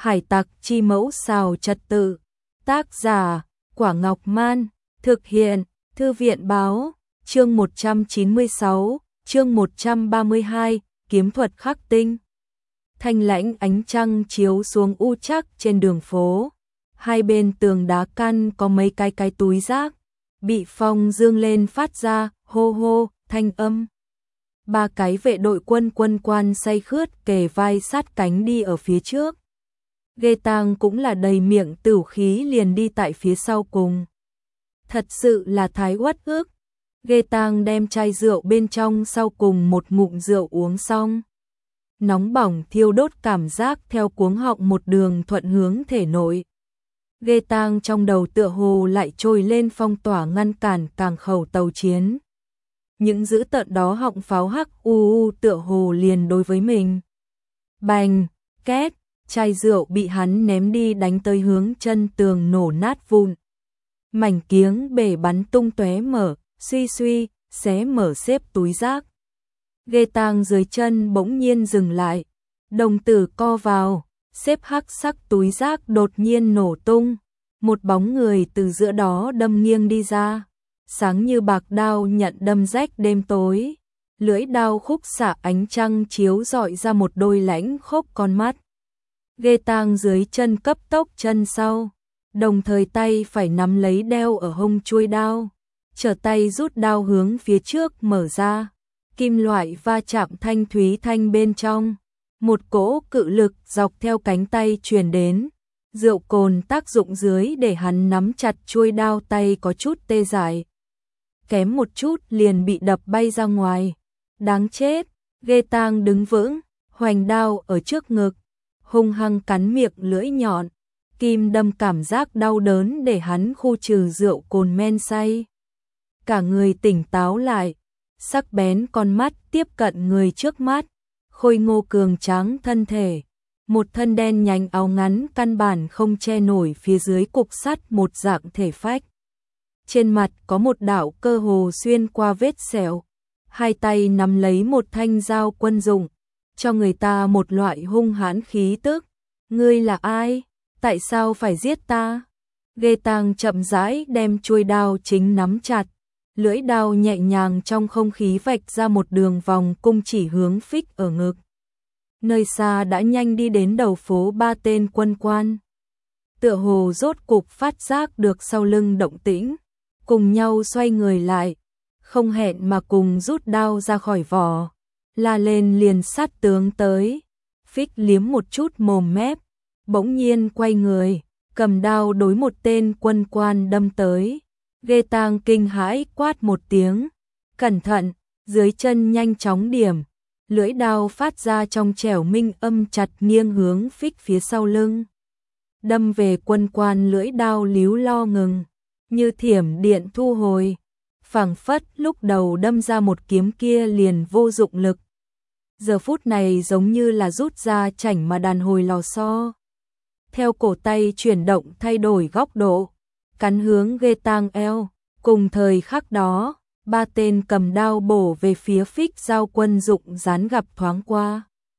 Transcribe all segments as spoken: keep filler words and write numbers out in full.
Hải tặc chi mẫu xào trật tự. Tác giả, Quả Ngọc Man. Thực hiện, Thư viện báo. Chương một trăm chín mươi sáu, chương một trăm ba mươi hai, kiếm thuật khắc tinh. Thanh lãnh ánh trăng chiếu xuống u trắc trên đường phố. Hai bên tường đá căn có mấy cái cái túi rác, bị phong dương lên phát ra hô hô thanh âm. Ba cái vệ đội quân quân quan say khướt kề vai sát cánh đi ở phía trước. Ghê Tang cũng là đầy miệng tửu khí liền đi tại phía sau cùng. Thật sự là thái uất ức. Ghê Tang đem chai rượu bên trong sau cùng một ngụm rượu uống xong. Nóng bỏng thiêu đốt cảm giác theo cuống họng một đường thuận hướng thể nội. Ghê Tang trong đầu tựa hồ lại trôi lên phong tỏa ngăn cản cảng khẩu tàu chiến. Những dữ tợn đó họng pháo hắc u u tựa hồ liền đối với mình. Bành, két, chai rượu bị hắn ném đi đánh tới hướng chân tường nổ nát vụn. Mảnh kiếng bể bắn tung tóe mở, suy suy, xé mở xếp túi rác. Ghê Tang dưới chân bỗng nhiên dừng lại, đồng tử co vào, xếp hắc sắc túi rác đột nhiên nổ tung. Một bóng người từ giữa đó đâm nghiêng đi ra, sáng như bạc đao nhận đâm rách đêm tối. Lưỡi đao khúc xạ ánh trăng chiếu rọi ra một đôi lãnh khốc con mắt. Ghê Tang dưới chân cấp tốc chân sau, đồng thời tay phải nắm lấy đeo ở hông chuôi đao, trở tay rút đao hướng phía trước mở ra. Kim loại va chạm thanh thúy thanh bên trong, một cỗ cự lực dọc theo cánh tay truyền đến. Rượu cồn tác dụng dưới để hắn nắm chặt chuôi đao tay có chút tê dại. Kém một chút liền bị đập bay ra ngoài. Đáng chết, Ghê Tang đứng vững, hoành đao ở trước ngực, hung hăng cắn miệng lưỡi nhọn. Kim đâm cảm giác đau đớn để hắn khu trừ rượu cồn men say. Cả người tỉnh táo lại, sắc bén con mắt tiếp cận người trước mắt, khôi ngô cường tráng thân thể. Một thân đen nhánh áo ngắn căn bản không che nổi phía dưới cục sắt một dạng thể phách. Trên mặt có một đạo cơ hồ xuyên qua vết sẹo. Hai tay nắm lấy một thanh dao quân dụng, cho người ta một loại hung hãn khí tức. Ngươi là ai? Tại sao phải giết ta? Ghê Tang chậm rãi đem chuôi đao chính nắm chặt. Lưỡi đao nhẹ nhàng trong không khí vạch ra một đường vòng cung chỉ hướng phích ở ngực. Nơi xa đã nhanh đi đến đầu phố ba tên quân quan. Tựa hồ rốt cục phát giác được sau lưng động tĩnh, cùng nhau xoay người lại, không hẹn mà cùng rút đao ra khỏi vỏ, la lên liền sát tướng tới. Phích liếm một chút mồm mép, bỗng nhiên quay người, cầm đao đối một tên quân quan đâm tới. Ghê Tang kinh hãi quát một tiếng, cẩn thận, dưới chân nhanh chóng điểm. Lưỡi đao phát ra trong trẻo minh âm chặt nghiêng hướng phích phía sau lưng. Đâm về quân quan, lưỡi đao líu lo ngừng, như thiểm điện thu hồi. Phảng phất lúc đầu đâm ra một kiếm kia liền vô dụng lực. Giờ phút này giống như là rút ra chảnh mà đàn hồi lò xo. Theo cổ tay chuyển động thay đổi góc độ, cắn hướng Ghê Tang eo. Cùng thời khắc đó, ba tên cầm đao bổ về phía phích giao quân dụng dán gặp thoáng qua.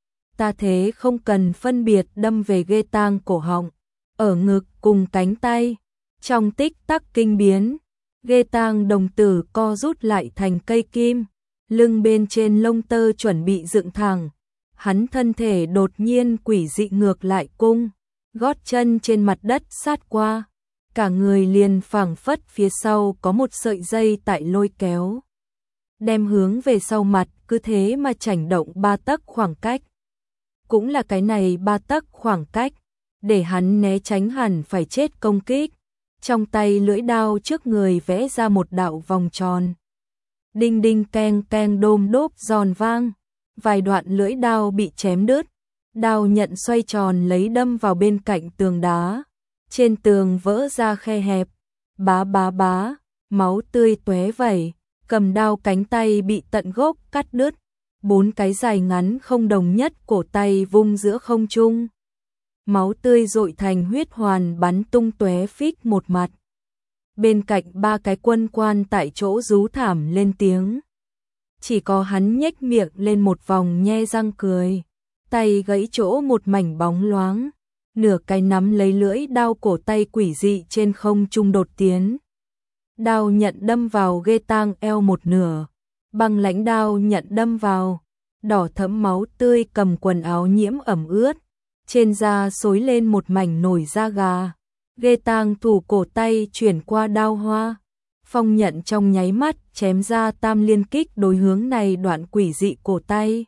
Ta thế không cần phân biệt đâm về Ghê Tang cổ họng, ở ngực cùng cánh tay. Trong tích tắc kinh biến, Ghê Tang đồng tử co rút lại thành cây kim, lưng bên trên lông tơ chuẩn bị dựng thẳng. Hắn thân thể đột nhiên quỷ dị ngược lại cung, gót chân trên mặt đất sát qua. Cả người liền phảng phất phía sau có một sợi dây tại lôi kéo, đem hướng về sau mặt, cứ thế mà chảnh động ba tấc khoảng cách. Cũng là cái này ba tấc khoảng cách, để hắn né tránh hẳn phải chết công kích. Trong tay lưỡi đao trước người vẽ ra một đạo vòng tròn. Đinh đinh keng keng đôm đốp giòn vang, vài đoạn lưỡi đao bị chém đứt. Đao nhận xoay tròn lấy đâm vào bên cạnh tường đá. Trên tường vỡ ra khe hẹp, bá bá bá, máu tươi tóe vẩy, cầm đao cánh tay bị tận gốc cắt đứt, bốn cái dài ngắn không đồng nhất cổ tay vung giữa không trung. Máu tươi dội thành huyết hoàn bắn tung tóe phích một mặt. Bên cạnh ba cái quân quan tại chỗ rú thảm lên tiếng. Chỉ có hắn nhếch miệng lên một vòng nhe răng cười, tay gãy chỗ một mảnh bóng loáng. nửa cái nắm lấy lưỡi đao cổ tay quỷ dị trên không trung đột tiến. Đao nhận đâm vào ghê tang eo một nửa, băng lãnh đao nhận đâm vào, đỏ thẫm máu tươi cầm quần áo nhiễm ẩm ướt, trên da xối lên một mảnh nổi da gà. Ghê tang thủ cổ tay chuyển qua đao hoa, phong nhận trong nháy mắt chém ra tam liên kích đối hướng này đoạn quỷ dị cổ tay.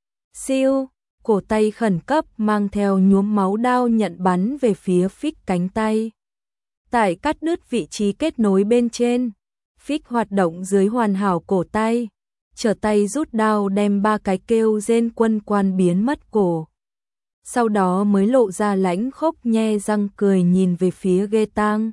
Siêu, cổ tay khẩn cấp mang theo nhuốm máu đao nhận bắn về phía Phích cánh tay. Tại cắt đứt vị trí kết nối bên trên, Phích hoạt động dưới hoàn hảo cổ tay, trở tay rút đao đem ba cái kêu rên quân quan biến mất cổ. Sau đó mới lộ ra lãnh khốc nhe răng cười nhìn về phía ghê tang.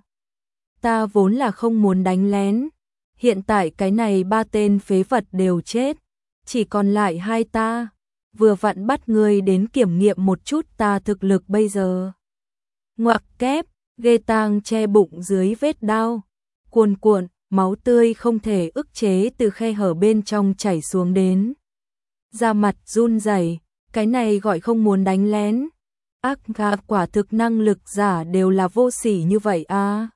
Ta vốn là không muốn đánh lén, hiện tại cái này ba tên phế vật đều chết, chỉ còn lại hai ta, vừa vặn bắt ngươi đến kiểm nghiệm một chút ta thực lực bây giờ. Ngoặc kép, ghê tang che bụng dưới vết đao, cuồn cuộn, máu tươi không thể ức chế từ khe hở bên trong chảy xuống đến. Da mặt run rẩy, cái này gọi không muốn đánh lén. Ác gà quả thực năng lực giả đều là vô sỉ như vậy à.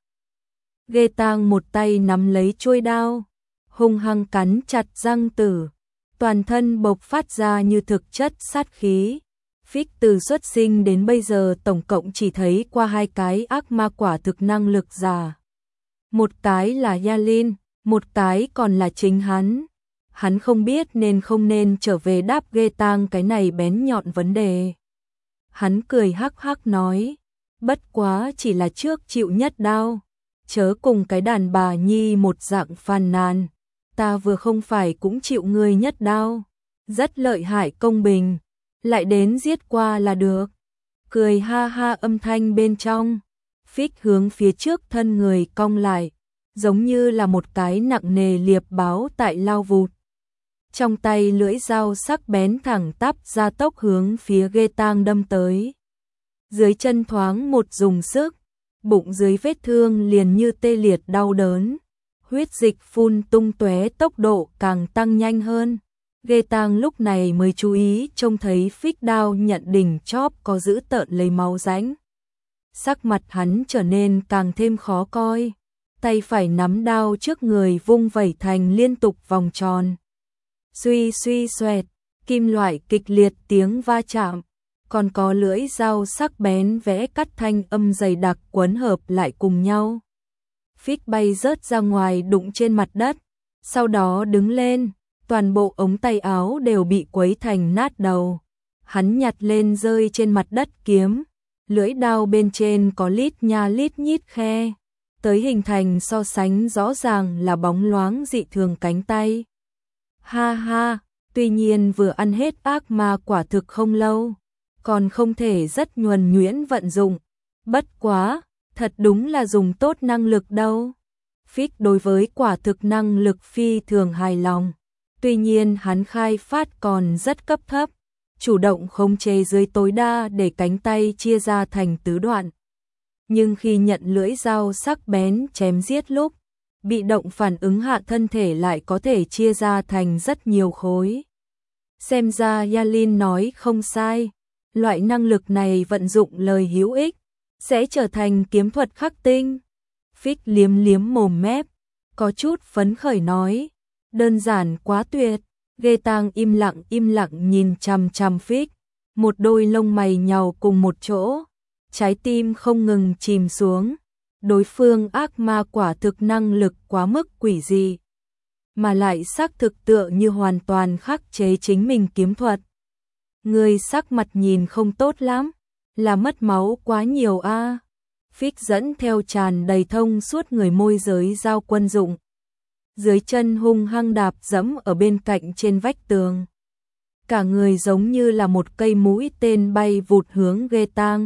Ghê tang một tay nắm lấy chuôi đao, hung hăng cắn chặt răng tử, toàn thân bộc phát ra như thực chất sát khí. Phích từ xuất sinh đến bây giờ tổng cộng chỉ thấy qua hai cái ác ma quả thực năng lực giả. Một cái là Yalin, một cái còn là chính hắn. Hắn không biết nên không nên trở về đáp ghê tang cái này bén nhọn vấn đề. Hắn cười hắc hắc nói, bất quá chỉ là trước chịu nhất đao, chớ cùng cái đàn bà nhi một dạng phàn nàn, ta vừa không phải cũng chịu ngươi nhất đao, rất lợi hại công bình, lại đến giết qua là được. Cười ha ha âm thanh bên trong, Phích hướng phía trước thân người cong lại, giống như là một cái nặng nề liệp báo tại lao vụt. Trong tay lưỡi dao sắc bén thẳng tắp ra tốc hướng phía ghê tang đâm tới. Dưới chân thoáng một dùng sức, bụng dưới vết thương liền như tê liệt đau đớn, huyết dịch phun tung tóe, tốc độ càng tăng nhanh hơn. Ghê tang lúc này mới chú ý trông thấy Phích đao nhận đỉnh chóp có giữ tợn lấy máu rãnh. Sắc mặt hắn trở nên càng thêm khó coi, tay phải nắm đao trước người vung vẩy thành liên tục vòng tròn. Suy suy xoẹt, kim loại kịch liệt tiếng va chạm, còn có lưỡi dao sắc bén vẽ cắt thanh âm dày đặc quấn hợp lại cùng nhau. Phích bay rớt ra ngoài đụng trên mặt đất, sau đó đứng lên, toàn bộ ống tay áo đều bị quấy thành nát đầu. Hắn nhặt lên rơi trên mặt đất kiếm, lưỡi đao bên trên có lít nha lít nhít khe, tới hình thành so sánh rõ ràng là bóng loáng dị thường cánh tay. Ha ha, tuy nhiên vừa ăn hết ác ma quả thực không lâu, còn không thể rất nhuần nhuyễn vận dụng. Bất quá, thật đúng là dùng tốt năng lực đâu. Phích đối với quả thực năng lực phi thường hài lòng. Tuy nhiên hắn khai phát còn rất cấp thấp, chủ động khống chế dưới tối đa để cánh tay chia ra thành tứ đoạn. Nhưng khi nhận lưỡi dao sắc bén chém giết lúc, bị động phản ứng hạ thân thể lại có thể chia ra thành rất nhiều khối. Xem ra Yalin nói không sai, loại năng lực này vận dụng lời hữu ích, sẽ trở thành kiếm thuật khắc tinh. Phích liếm liếm mồm mép, có chút phấn khởi nói, đơn giản quá tuyệt. Ghê tang im lặng im lặng nhìn chằm chằm Phích, một đôi lông mày nhàu cùng một chỗ, trái tim không ngừng chìm xuống. Đối phương ác ma quả thực năng lực quá mức quỷ dị, mà lại xác thực tựa như hoàn toàn khắc chế chính mình kiếm thuật. Người sắc mặt nhìn không tốt lắm, là mất máu quá nhiều a. À. Phích dẫn theo tràn đầy thông suốt người môi giới giao quân dụng, dưới chân hung hăng đạp dẫm ở bên cạnh trên vách tường. Cả người giống như là một cây mũi tên bay vụt hướng ghê tang.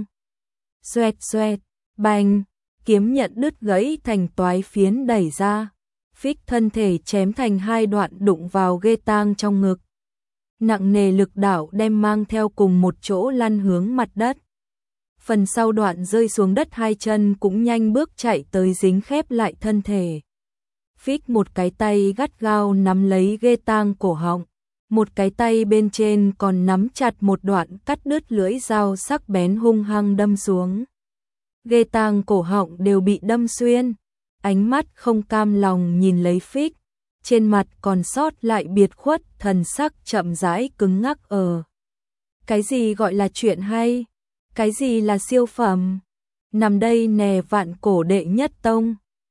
Xoẹt xoẹt, bành, kiếm nhận đứt gãy thành toái phiến đẩy ra. Phích thân thể chém thành hai đoạn đụng vào ghê tang trong ngực. Nặng nề lực đảo đem mang theo cùng một chỗ lăn hướng mặt đất. Phần sau đoạn rơi xuống đất, hai chân cũng nhanh bước chạy tới dính khép lại thân thể. Phích một cái tay gắt gao nắm lấy ghê tang cổ họng, một cái tay bên trên còn nắm chặt một đoạn cắt đứt lưỡi dao sắc bén hung hăng đâm xuống. Ghê tang cổ họng đều bị đâm xuyên, ánh mắt không cam lòng nhìn lấy Phích, trên mặt còn sót lại biệt khuất, thần sắc chậm rãi cứng ngắc ở. Cái gì gọi là chuyện hay? Cái gì là siêu phẩm? Nằm đây nè vạn cổ đệ nhất tông.